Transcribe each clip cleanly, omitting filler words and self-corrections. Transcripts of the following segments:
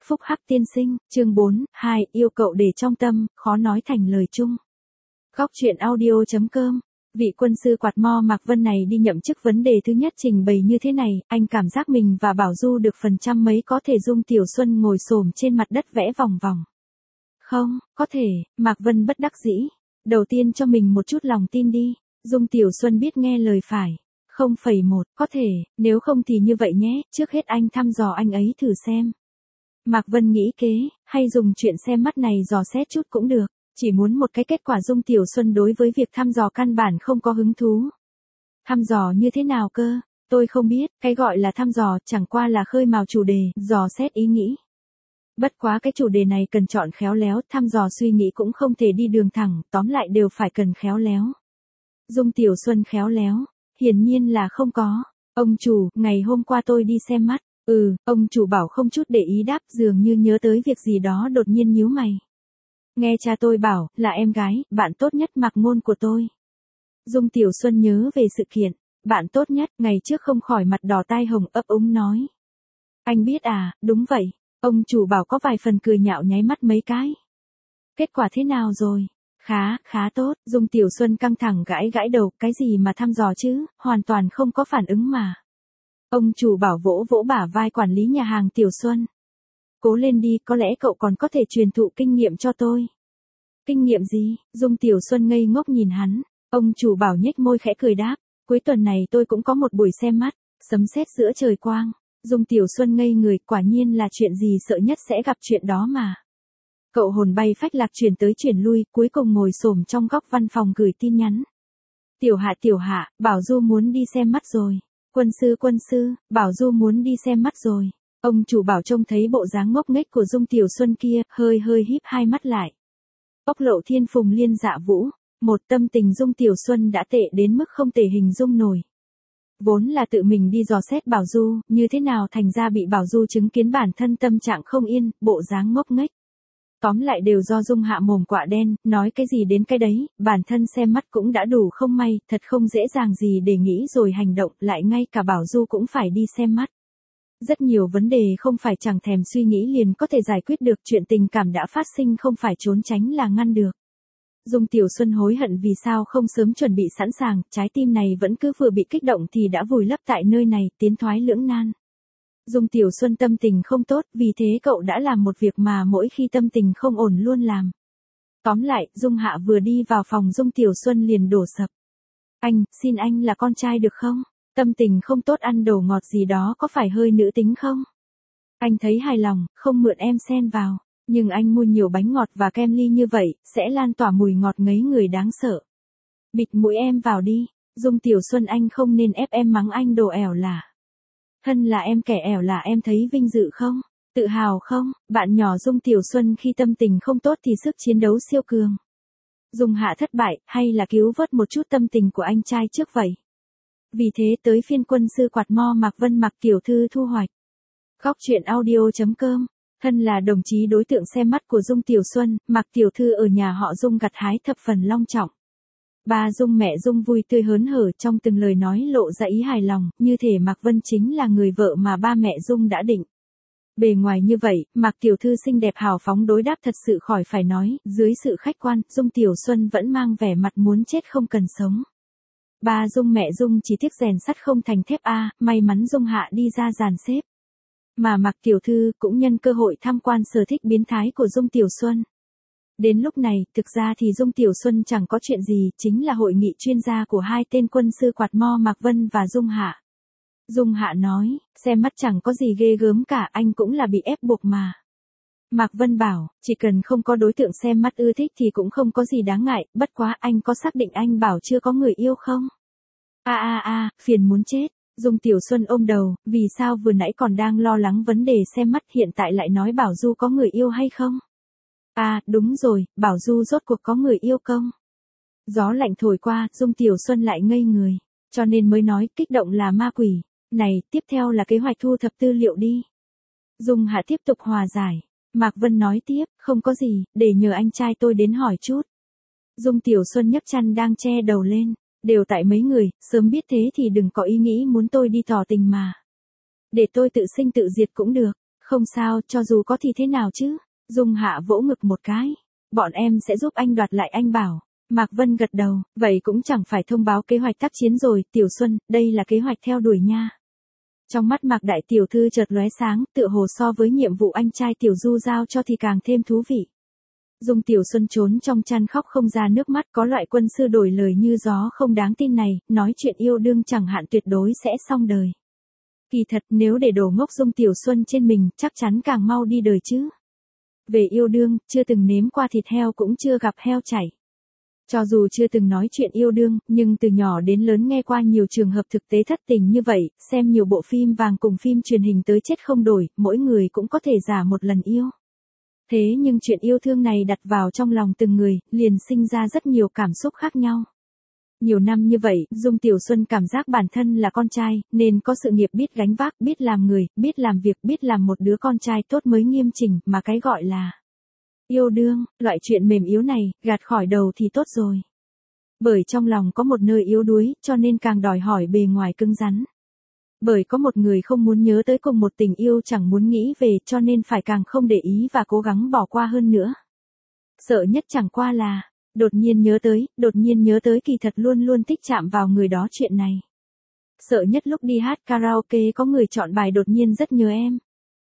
Phúc Hắc tiên sinh, chương 4, 2, yêu cậu để trong tâm, khó nói thành lời chung. Góc truyện audio.com. Vị quân sư quạt mo Mạc Vân này đi nhậm chức vấn đề thứ nhất trình bày như thế này, anh cảm giác mình và Bảo Du được phần trăm mấy có thể Dung Tiểu Xuân ngồi xổm trên mặt đất vẽ vòng vòng. Không, có thể, Mạc Vân bất đắc dĩ. Đầu tiên cho mình một chút lòng tin đi, Dung Tiểu Xuân biết nghe lời phải. 0,1, có thể, nếu không thì như vậy nhé, trước hết anh thăm dò anh ấy thử xem. Mạc Vân nghĩ kế, hay dùng chuyện xem mắt này dò xét chút cũng được, chỉ muốn một cái kết quả. Dung Tiểu Xuân đối với việc thăm dò căn bản không có hứng thú. Thăm dò như thế nào cơ? Tôi không biết, cái gọi là thăm dò chẳng qua là khơi mào chủ đề, dò xét ý nghĩ. Bất quá cái chủ đề này cần chọn khéo léo, thăm dò suy nghĩ cũng không thể đi đường thẳng, tóm lại đều phải cần khéo léo. Dung Tiểu Xuân khéo léo, hiển nhiên là không có. Ông chủ, ngày hôm qua tôi đi xem mắt. Ông chủ bảo không chút để ý đáp, dường như nhớ tới việc gì đó đột nhiên nhíu mày. Nghe cha tôi bảo, là em gái, bạn tốt nhất Mạc Ngôn của tôi. Dung Tiểu Xuân nhớ về sự kiện, bạn tốt nhất, ngày trước không khỏi mặt đỏ tai hồng ấp úng nói. Anh biết à, đúng vậy, ông chủ bảo có vài phần cười nhạo nháy mắt mấy cái. Kết quả thế nào rồi? Khá tốt, Dung Tiểu Xuân căng thẳng gãi gãi đầu, cái gì mà thăm dò chứ, hoàn toàn không có phản ứng mà. Ông chủ bảo vỗ vỗ bả vai quản lý nhà hàng Tiểu Xuân. Cố lên đi, có lẽ cậu còn có thể truyền thụ kinh nghiệm cho tôi. Kinh nghiệm gì? Dung Tiểu Xuân ngây ngốc nhìn hắn. Ông chủ bảo nhếch môi khẽ cười đáp. Cuối tuần này tôi cũng có một buổi xem mắt, sấm sét giữa trời quang. Dung Tiểu Xuân ngây người, quả nhiên là chuyện gì sợ nhất sẽ gặp chuyện đó mà. Cậu hồn bay phách lạc chuyển tới chuyển lui, cuối cùng ngồi xổm trong góc văn phòng gửi tin nhắn. Tiểu Hạ, Bảo Du muốn đi xem mắt rồi. Quân sư, Bảo Du muốn đi xem mắt rồi. Ông chủ bảo trông thấy bộ dáng ngốc nghếch của Dung Tiểu Xuân kia, hơi híp hai mắt lại. Ốc Lộ Thiên Phùng Liên Dạ Vũ, một tâm tình Dung Tiểu Xuân đã tệ đến mức không thể hình dung nổi. Vốn là tự mình đi dò xét Bảo Du, như thế nào thành ra bị Bảo Du chứng kiến bản thân tâm trạng không yên, bộ dáng ngốc nghếch. Tóm lại đều do Dung Hạ mồm quạ đen, nói cái gì đến cái đấy, bản thân xem mắt cũng đã đủ không may, thật không dễ dàng gì để nghĩ rồi hành động, lại ngay cả Bảo Du cũng phải đi xem mắt. Rất nhiều vấn đề không phải chẳng thèm suy nghĩ liền có thể giải quyết được, chuyện tình cảm đã phát sinh không phải trốn tránh là ngăn được. Dung Tiểu Xuân hối hận vì sao không sớm chuẩn bị sẵn sàng, trái tim này vẫn cứ vừa bị kích động thì đã vùi lấp tại nơi này, tiến thoái lưỡng nan. Dung Tiểu Xuân tâm tình không tốt, vì thế cậu đã làm một việc mà mỗi khi tâm tình không ổn luôn làm. Tóm lại, Dung Hạ vừa đi vào phòng Dung Tiểu Xuân liền đổ sập. Xin anh là con trai được không? Tâm tình không tốt ăn đồ ngọt gì đó có phải hơi nữ tính không? Anh thấy hài lòng, không mượn em xen vào. Nhưng anh mua nhiều bánh ngọt và kem ly như vậy, sẽ lan tỏa mùi ngọt ngấy người đáng sợ. Bịt mũi em vào đi. Dung Tiểu Xuân, anh không nên ép em mắng anh đồ ẻo lả. Thân là em kẻ ẻo lả, em thấy vinh dự không? Tự hào không? Bạn nhỏ Dung Tiểu Xuân khi tâm tình không tốt thì sức chiến đấu siêu cường. Dung Hạ thất bại, hay là cứu vớt một chút tâm tình của anh trai trước vậy? Vì thế tới phiên quân sư quạt mo Mạc Vân Mạc tiểu thư thu hoạch. Góc truyện audio.com. Thân là đồng chí đối tượng xem mắt của Dung Tiểu Xuân, Mạc tiểu thư ở nhà họ Dung gặt hái thập phần long trọng. Ba Dung mẹ Dung vui tươi hớn hở, trong từng lời nói lộ ra ý hài lòng, như thể Mạc Vân chính là người vợ mà ba mẹ Dung đã định. Bề ngoài như vậy, Mạc tiểu thư xinh đẹp hào phóng đối đáp thật sự khỏi phải nói, dưới sự khách quan, Dung Tiểu Xuân vẫn mang vẻ mặt muốn chết không cần sống. Ba Dung mẹ Dung chỉ tiếc rèn sắt không thành thép may mắn Dung Hạ đi ra dàn xếp. Mà Mạc tiểu thư cũng nhân cơ hội tham quan sở thích biến thái của Dung Tiểu Xuân. Đến lúc này, thực ra thì Dung Tiểu Xuân chẳng có chuyện gì, chính là hội nghị chuyên gia của hai tên quân sư quạt mo Mạc Vân và Dung Hạ. Dung Hạ nói, xem mắt chẳng có gì ghê gớm cả, anh cũng là bị ép buộc mà. Mạc Vân bảo, chỉ cần không có đối tượng xem mắt ưa thích thì cũng không có gì đáng ngại, bất quá anh có xác định anh bảo chưa có người yêu không? Phiền muốn chết. Dung Tiểu Xuân ôm đầu, vì sao vừa nãy còn đang lo lắng vấn đề xem mắt hiện tại lại nói Bảo Du có người yêu hay không? Đúng rồi, Bảo Du rốt cuộc có người yêu không? Gió lạnh thổi qua, Dung Tiểu Xuân lại ngây người, cho nên mới nói kích động là ma quỷ. Này, tiếp theo là kế hoạch thu thập tư liệu đi. Dung Hạ tiếp tục hòa giải. Mạc Vân nói tiếp, không có gì, để nhờ anh trai tôi đến hỏi chút. Dung Tiểu Xuân nhấc chăn đang che đầu lên. Đều tại mấy người, sớm biết thế thì đừng có ý nghĩ muốn tôi đi tỏ tình mà. Để tôi tự sinh tự diệt cũng được. Không sao, cho dù có thì thế nào chứ? Dung Hạ vỗ ngực một cái. Bọn em sẽ giúp anh đoạt lại anh bảo. Mạc Vân gật đầu, vậy cũng chẳng phải thông báo kế hoạch tác chiến rồi, Tiểu Xuân, đây là kế hoạch theo đuổi nha. Trong mắt Mạc đại tiểu thư chợt lóe sáng, tựa hồ so với nhiệm vụ anh trai Tiểu Du giao cho thì càng thêm thú vị. Dung Tiểu Xuân trốn trong chăn khóc không ra nước mắt, có loại quân sư đổi lời như gió không đáng tin này, nói chuyện yêu đương chẳng hạn tuyệt đối sẽ xong đời. Kỳ thật nếu để đổ ngốc Dung Tiểu Xuân trên mình, chắc chắn càng mau đi đời chứ. Về yêu đương, chưa từng nếm qua thịt heo cũng chưa gặp heo chảy. Cho dù chưa từng nói chuyện yêu đương, nhưng từ nhỏ đến lớn nghe qua nhiều trường hợp thực tế thất tình như vậy, xem nhiều bộ phim vàng cùng phim truyền hình tới chết không đổi, mỗi người cũng có thể giả một lần yêu. Thế nhưng chuyện yêu thương này đặt vào trong lòng từng người, liền sinh ra rất nhiều cảm xúc khác nhau. Nhiều năm như vậy, Dung Tiểu Xuân cảm giác bản thân là con trai, nên có sự nghiệp biết gánh vác, biết làm người, biết làm việc, biết làm một đứa con trai tốt mới nghiêm chỉnh, mà cái gọi là yêu đương, loại chuyện mềm yếu này, gạt khỏi đầu thì tốt rồi. Bởi trong lòng có một nơi yếu đuối, cho nên càng đòi hỏi bề ngoài cứng rắn. Bởi có một người không muốn nhớ tới cùng một tình yêu chẳng muốn nghĩ về, cho nên phải càng không để ý và cố gắng bỏ qua hơn nữa. Sợ nhất chẳng qua là, đột nhiên nhớ tới kỳ thật luôn luôn thích chạm vào người đó chuyện này. Sợ nhất lúc đi hát karaoke có người chọn bài đột nhiên rất nhớ em.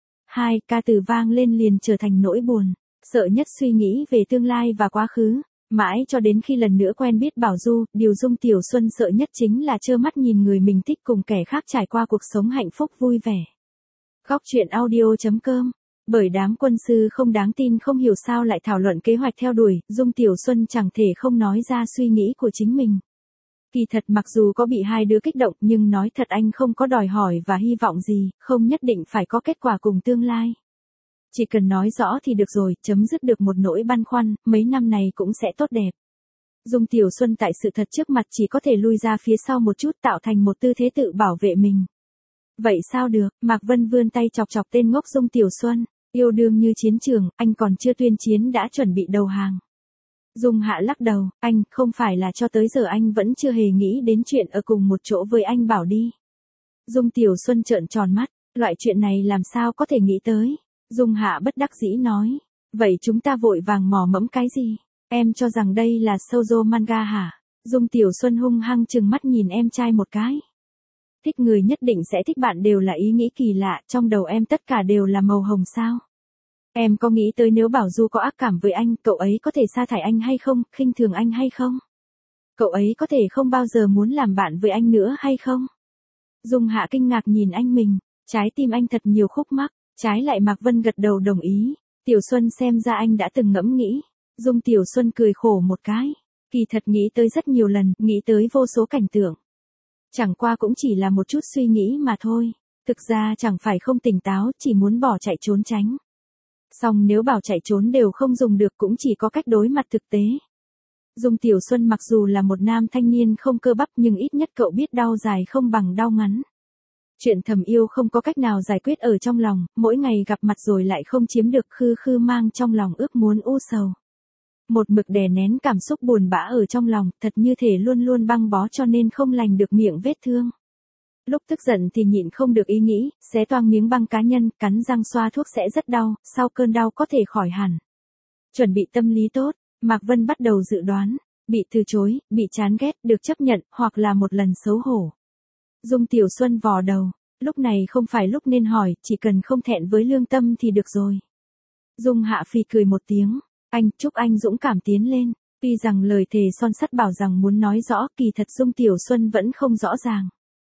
Hai ca từ vang lên liền trở thành nỗi buồn. Sợ nhất suy nghĩ về tương lai và quá khứ. Mãi cho đến khi lần nữa quen biết Bảo Du, điều Dung Tiểu Xuân sợ nhất chính là trơ mắt nhìn người mình thích cùng kẻ khác trải qua cuộc sống hạnh phúc vui vẻ. Góc truyện audio.com. Bởi đám quân sư không đáng tin không hiểu sao lại thảo luận kế hoạch theo đuổi, Dung Tiểu Xuân chẳng thể không nói ra suy nghĩ của chính mình. Kỳ thật mặc dù có bị hai đứa kích động nhưng nói thật anh không có đòi hỏi và hy vọng gì, không nhất định phải có kết quả cùng tương lai. Chỉ cần nói rõ thì được rồi, chấm dứt được một nỗi băn khoăn, mấy năm này cũng sẽ tốt đẹp. Dung Tiểu Xuân tại sự thật trước mặt chỉ có thể lui ra phía sau một chút tạo thành một tư thế tự bảo vệ mình. Vậy sao được, Mạc Vân vươn tay chọc chọc tên ngốc Dung Tiểu Xuân, yêu đương như chiến trường, anh còn chưa tuyên chiến đã chuẩn bị đầu hàng. Dung Hạ lắc đầu, anh, không phải là cho tới giờ anh vẫn chưa hề nghĩ đến chuyện ở cùng một chỗ với anh Bảo đi. Dung Tiểu Xuân trợn tròn mắt, loại chuyện này làm sao có thể nghĩ tới. Dung Hạ bất đắc dĩ nói, vậy chúng ta vội vàng mò mẫm cái gì? Em cho rằng đây là shoujo manga hả? Dung Tiểu Xuân hung hăng trừng mắt nhìn em trai một cái. Thích người nhất định sẽ thích bạn đều là ý nghĩ kỳ lạ, trong đầu em tất cả đều là màu hồng sao? Em có nghĩ tới nếu Bảo Du có ác cảm với anh, cậu ấy có thể sa thải anh hay không, khinh thường anh hay không? Cậu ấy có thể không bao giờ muốn làm bạn với anh nữa hay không? Dung Hạ kinh ngạc nhìn anh mình, trái tim anh thật nhiều khúc mắc, trái lại Mạc Vân gật đầu đồng ý. Tiểu Xuân xem ra anh đã từng ngẫm nghĩ. Dung Tiểu Xuân cười khổ một cái. Kỳ thật nghĩ tới rất nhiều lần, nghĩ tới vô số cảnh tượng. Chẳng qua cũng chỉ là một chút suy nghĩ mà thôi. Thực ra chẳng phải không tỉnh táo, chỉ muốn bỏ chạy trốn tránh. Song nếu bảo chạy trốn đều không dùng được cũng chỉ có cách đối mặt thực tế. Dung Tiểu Xuân mặc dù là một nam thanh niên không cơ bắp nhưng ít nhất cậu biết đau dài không bằng đau ngắn. Chuyện thầm yêu không có cách nào giải quyết ở trong lòng, mỗi ngày gặp mặt rồi lại không chiếm được khư khư mang trong lòng ước muốn u sầu. Một mực đè nén cảm xúc buồn bã ở trong lòng, thật như thể luôn luôn băng bó cho nên không lành được miệng vết thương. Lúc tức giận thì nhịn không được ý nghĩ, xé toang miếng băng cá nhân, cắn răng xoa thuốc sẽ rất đau, sau cơn đau có thể khỏi hẳn. Chuẩn bị tâm lý tốt, Mạc Vân bắt đầu dự đoán, bị từ chối, bị chán ghét, được chấp nhận, hoặc là một lần xấu hổ. Dung Tiểu Xuân vò đầu, lúc này không phải lúc nên hỏi, chỉ cần không thẹn với lương tâm thì được rồi. Dung Hạ phì cười một tiếng, anh, chúc anh dũng cảm tiến lên, tuy rằng lời thề son sắt bảo rằng muốn nói rõ, kỳ thật Dung Tiểu Xuân vẫn không rõ ràng.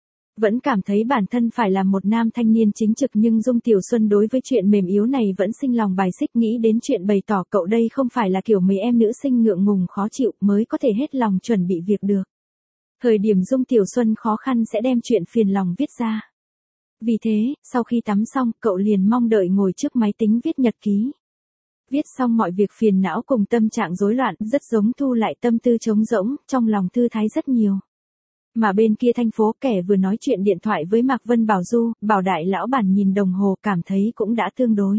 Vẫn cảm thấy bản thân phải là một nam thanh niên chính trực nhưng Dung Tiểu Xuân đối với chuyện mềm yếu này vẫn sinh lòng bài xích nghĩ đến chuyện bày tỏ cậu đây không phải là kiểu mấy em nữ sinh ngượng ngùng khó chịu mới có thể hết lòng chuẩn bị việc được. Thời điểm Dung Tiểu Xuân khó khăn sẽ đem chuyện phiền lòng viết ra. Vì thế, sau khi tắm xong, cậu liền mong đợi ngồi trước máy tính viết nhật ký. Viết xong mọi việc phiền não cùng tâm trạng rối loạn, rất giống thu lại tâm tư trống rỗng, trong lòng thư thái rất nhiều. Mà bên kia thành phố kẻ vừa nói chuyện điện thoại với Mạc Vân Bảo Du, Bảo đại lão bản nhìn đồng hồ cảm thấy cũng đã tương đối.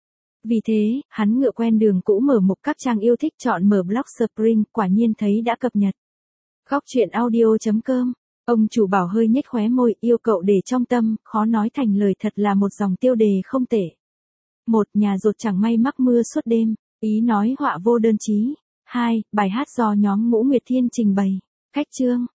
Vì thế, hắn ngựa quen đường cũ mở mục các trang yêu thích chọn mở blog Spring, quả nhiên thấy đã cập nhật. Góc truyện audio.com. Ông chủ Bảo hơi nhếch khóe môi, yêu cậu để trong tâm, khó nói thành lời thật là một dòng tiêu đề không tệ. 1. Nhà rột chẳng may mắc mưa suốt đêm. Ý nói họa vô đơn chí. 2. Bài hát do nhóm Ngũ Nguyệt Thiên trình bày. Khách chương.